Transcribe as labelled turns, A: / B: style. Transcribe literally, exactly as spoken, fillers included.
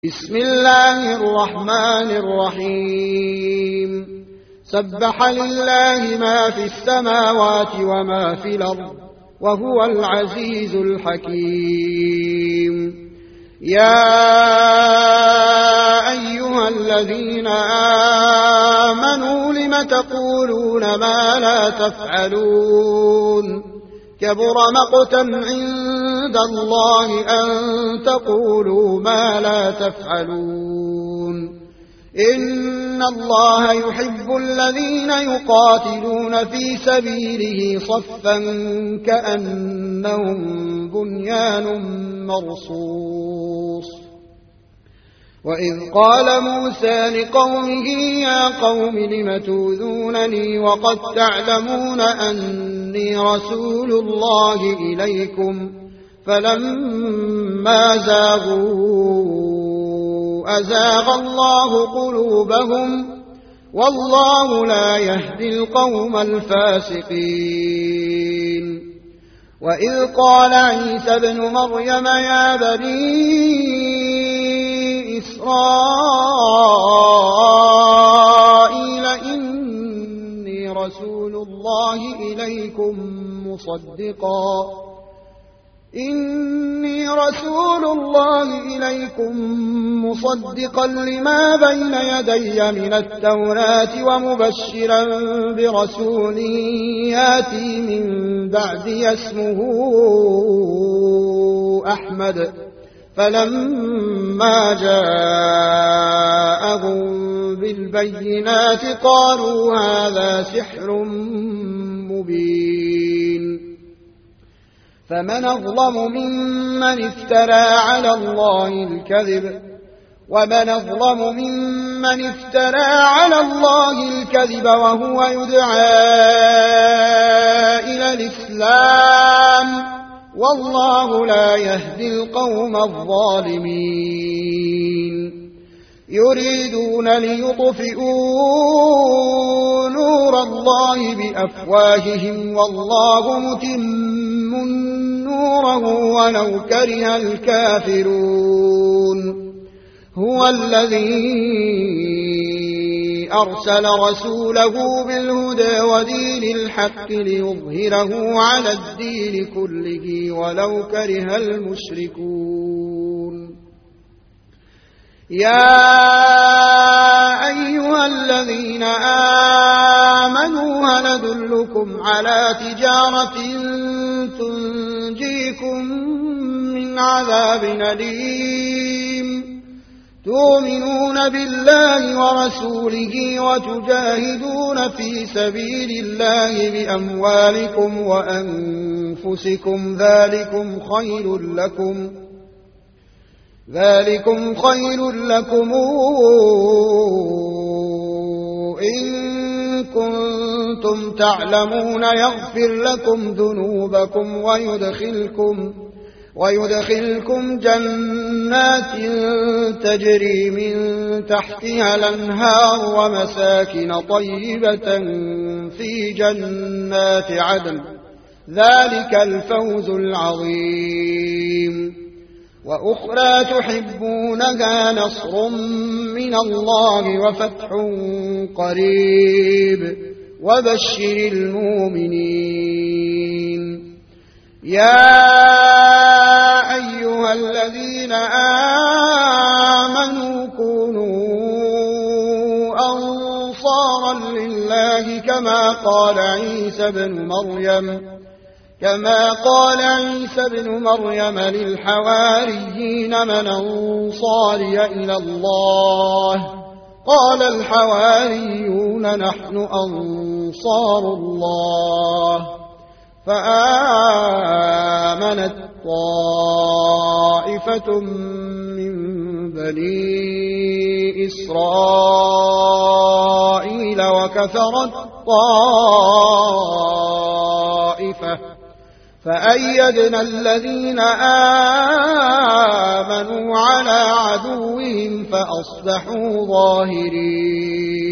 A: بسم الله الرحمن الرحيم سبح لله ما في السماوات وما في الأرض وهو العزيز الحكيم. يا أيها الذين آمنوا لم تقولون ما لا تفعلون كبر مقتا عند الله أن تقولوا ما لا تفعلون. إن الله يحب الذين يقاتلون في سبيله صفا كأنهم بنيان مرصوص. وإذ قال موسى لقومه يا قوم لم تؤذونني وقد تعلمون أني رسول الله إليكم فلما زاغوا أزاغ الله قلوبهم والله لا يهدي القوم الفاسقين. وإذ قال عيسى ابن مريم يا بني إسرائيل إني رسول الله إليكم مصدقا إني رسول الله إليكم مصدقا لما بين يدي من التوراة ومبشرا برسول ياتي من بعدي اسمه أحمد. فلما جاءهم بالبينات قالوا هذا سحر مبين. فمن أظلم ممن افترى على الله الكذب ومن أظلم ممن افترى على الله الكذب وهو يدعى إلى الإسلام والله لا يهدي القوم الظالمين. يريدون ليطفئوا نور الله بأفواههم والله متم نوره ولو كره الكافرون. هو الذي أرسل رسوله بالهدى ودين الحق ليظهره على الدين كله ولو كره المشركون. يا أيها الذين آمنوا هل أدلكم على تجارة تنجيكم من عذاب أليم تؤمنون بالله ورسوله وتجاهدون في سبيل الله بأموالكم وأنفسكم ذلكم خير لكم ذلكم خير لكم إن كنتم تعلمون يغفر لكم ذنوبكم ويدخلكم ويدخلكم جنات تجري من تحتها الأنهار ومساكن طيبة في جنات عدن ذلك الفوز العظيم. وأخرى تحبونها نصر من الله وفتح قريب وبشر المؤمنين. يا أيها الذين آمنوا كونوا أنصارا لله كما قال عيسى بن مريم كما قال عيسى بن مريم للحواريين من أنصاري إلى الله قال الحواريون نحن أنصار الله. فآمنت طائفة من بني إسرائيل وكفرت طائفة فأيدنا الذين آمنوا على عدوهم فأصبحوا ظاهرين.